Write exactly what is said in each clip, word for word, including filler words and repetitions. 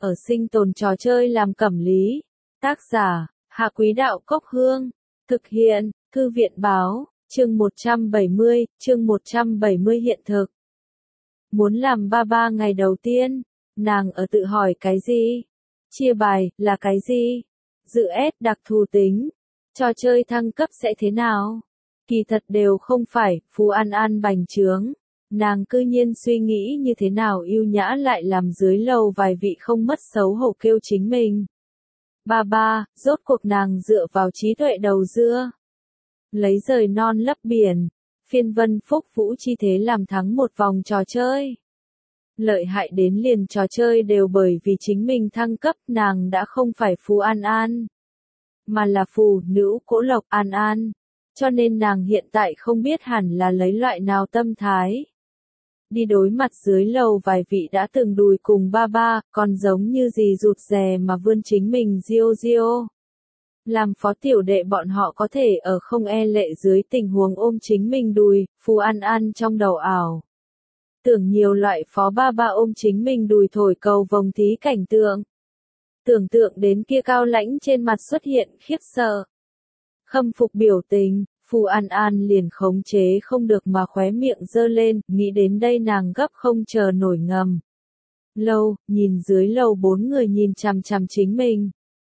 ở sinh tồn trò chơi làm cẩm lý. Tác giả, Hạ Quý Đạo Cốc Hương. Thực hiện, Thư viện Báo, chương một trăm bảy mươi, chương một trăm bảy mươi hiện thực. Muốn làm ba ba ngày đầu tiên, nàng ở tự hỏi cái gì? Chia bài, là cái gì? Dự S đặc thù tính. Trò chơi thăng cấp sẽ thế nào? Kỳ thật đều không phải, Phú An An bành trướng. Nàng cư nhiên suy nghĩ như thế nào yêu nhã lại làm dưới lầu vài vị không mất xấu hổ kêu chính mình. Ba ba, rốt cuộc nàng dựa vào trí tuệ đầu dưa. Lấy rời non lấp biển, phiên vân phúc vũ chi thế làm thắng một vòng trò chơi. Lợi hại đến liền trò chơi đều bởi vì chính mình thăng cấp, nàng đã không phải Phú An An, mà là phù nữ Cỗ Lộc An An. Cho nên nàng hiện tại không biết hẳn là lấy loại nào tâm thái. Đi đối mặt dưới lầu vài vị đã từng đùi cùng ba ba, còn giống như gì rụt rè mà vươn chính mình diêu diêu. Làm phó tiểu đệ bọn họ có thể ở không e lệ dưới tình huống ôm chính mình đùi, Phú An An trong đầu ảo. Tưởng nhiều loại phó ba ba ôm chính mình đùi thổi cầu vồng thí cảnh tượng. Tưởng tượng đến kia cao lãnh trên mặt xuất hiện khiếp sợ. Khâm phục biểu tình, Phú An An liền khống chế không được mà khóe miệng giơ lên, nghĩ đến đây nàng gấp không chờ nổi ngầm. Lâu, nhìn dưới lầu bốn người nhìn chằm chằm chính mình.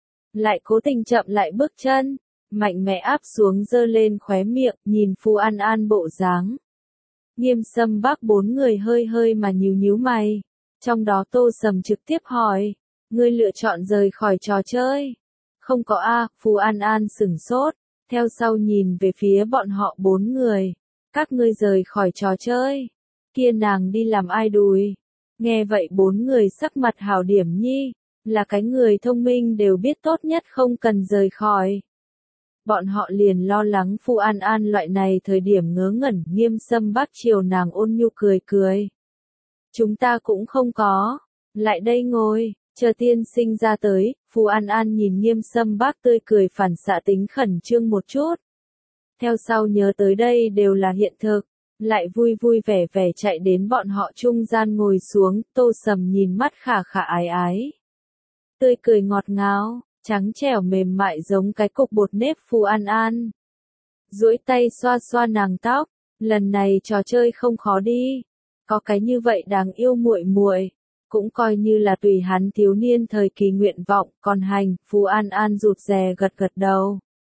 Lại cố tình chậm lại bước chân, mạnh mẽ áp xuống giơ lên khóe miệng, nhìn Phú An An bộ dáng. Nghiêm Sâm Bác bốn người hơi hơi mà nhíu nhíu mày. Trong đó Tô Sầm trực tiếp hỏi, ngươi lựa chọn rời khỏi trò chơi. Không có a, Phú An An sửng sốt, theo sau nhìn về phía bọn họ bốn người. Các ngươi rời khỏi trò chơi. Kia nàng đi làm ai đùi. Nghe vậy bốn người sắc mặt hảo điểm nhi, là cái người thông minh đều biết tốt nhất không cần rời khỏi. Bọn họ liền lo lắng Phú An An loại này thời điểm ngớ ngẩn. Nghiêm Sâm Bác chiều nàng ôn nhu cười cười. Chúng ta cũng không có. Lại đây ngồi, chờ tiên sinh ra tới. Phú An An nhìn Nghiêm Sâm Bác tươi cười phản xạ tính khẩn trương một chút. Theo sau nhớ tới đây đều là hiện thực. Lại vui vui vẻ vẻ chạy đến bọn họ trung gian ngồi xuống. Tô Sầm nhìn mắt khả khả ái ái. Tươi cười ngọt ngào, trắng trẻo mềm mại giống cái cục bột nếp Phú An An. Duỗi tay xoa xoa nàng tóc, lần này trò chơi không khó đi. Có cái như vậy đáng yêu muội muội, cũng coi như là tùy hắn thiếu niên thời kỳ nguyện vọng, còn hành. Phú An An rụt rè gật gật đầu.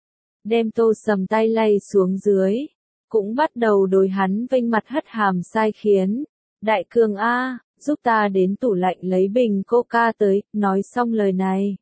Đem Tô Sầm tay lay xuống dưới, cũng bắt đầu đối hắn vênh mặt hất hàm sai khiến. Đại cường a, giúp ta đến tủ lạnh lấy bình coca tới. Nói xong lời này,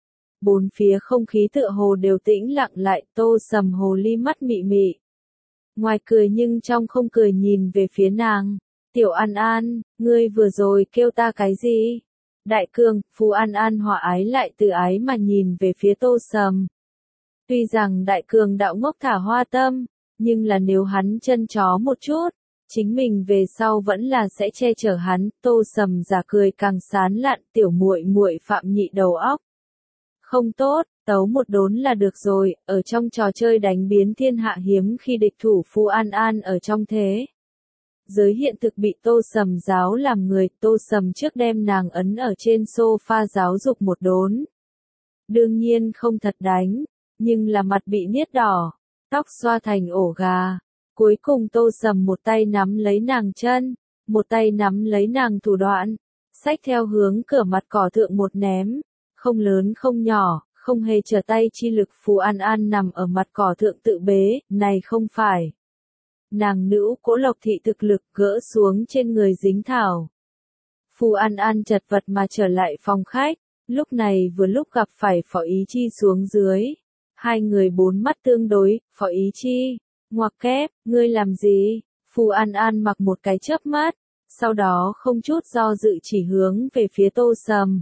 bốn phía không khí tựa hồ đều tĩnh lặng lại. Tô Sầm hồ ly mắt mị mị, ngoài cười nhưng trong không cười nhìn về phía nàng. Tiểu An An, ngươi vừa rồi kêu ta cái gì? Đại cường. Phú An An hòa ái lại từ ái mà nhìn về phía Tô Sầm. Tuy rằng đại cường đạo ngốc thả hoa tâm, nhưng là nếu hắn chân chó một chút, chính mình về sau vẫn là sẽ che chở hắn. Tô Sầm giả cười càng sán lạn. Tiểu muội muội phạm nhị đầu óc. Không tốt, tấu một đốn là được rồi. Ở trong trò chơi đánh biến thiên hạ hiếm khi địch thủ Phú An An ở trong thế giới hiện thực bị Tô Sầm giáo làm người. Tô Sầm trước đem nàng ấn ở trên sofa giáo dục một đốn. Đương nhiên không thật đánh, nhưng là mặt bị niết đỏ, tóc xoa thành ổ gà. Cuối cùng Tô Sầm một tay nắm lấy nàng chân, một tay nắm lấy nàng thủ đoạn, xách theo hướng cửa mặt cỏ thượng một ném. Không lớn không nhỏ, không hề trở tay chi lực. Phú An An nằm ở mặt cỏ thượng tự bế, này không phải nàng nữ Cỗ Lộc thị thực lực gỡ xuống trên người dính thảo. Phú An An chật vật mà trở lại phòng khách, lúc này vừa lúc gặp phải Phó Ý Chi xuống dưới. Hai người bốn mắt tương đối. Phó Ý Chi, ngoặc kép, ngươi làm gì? Phú An An mặc một cái chớp mắt, sau đó không chút do dự chỉ hướng về phía Tô Sầm.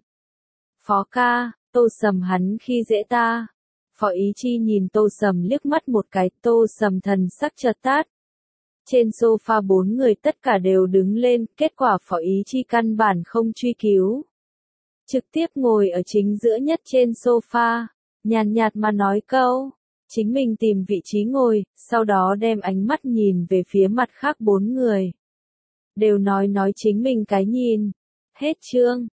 Phó ca, Tô Sầm hắn khi dễ ta. Phó Ý Chi nhìn Tô Sầm liếc mắt một cái. Tô Sầm thần sắc chợt tát. Trên sofa bốn người tất cả đều đứng lên. Kết quả Phó Ý Chi căn bản không truy cứu, trực tiếp ngồi ở chính giữa nhất trên sofa, nhàn nhạt mà nói câu, chính mình tìm vị trí ngồi, sau đó đem ánh mắt nhìn về phía mặt khác bốn người. Đều nói nói chính mình cái nhìn. Hết chương.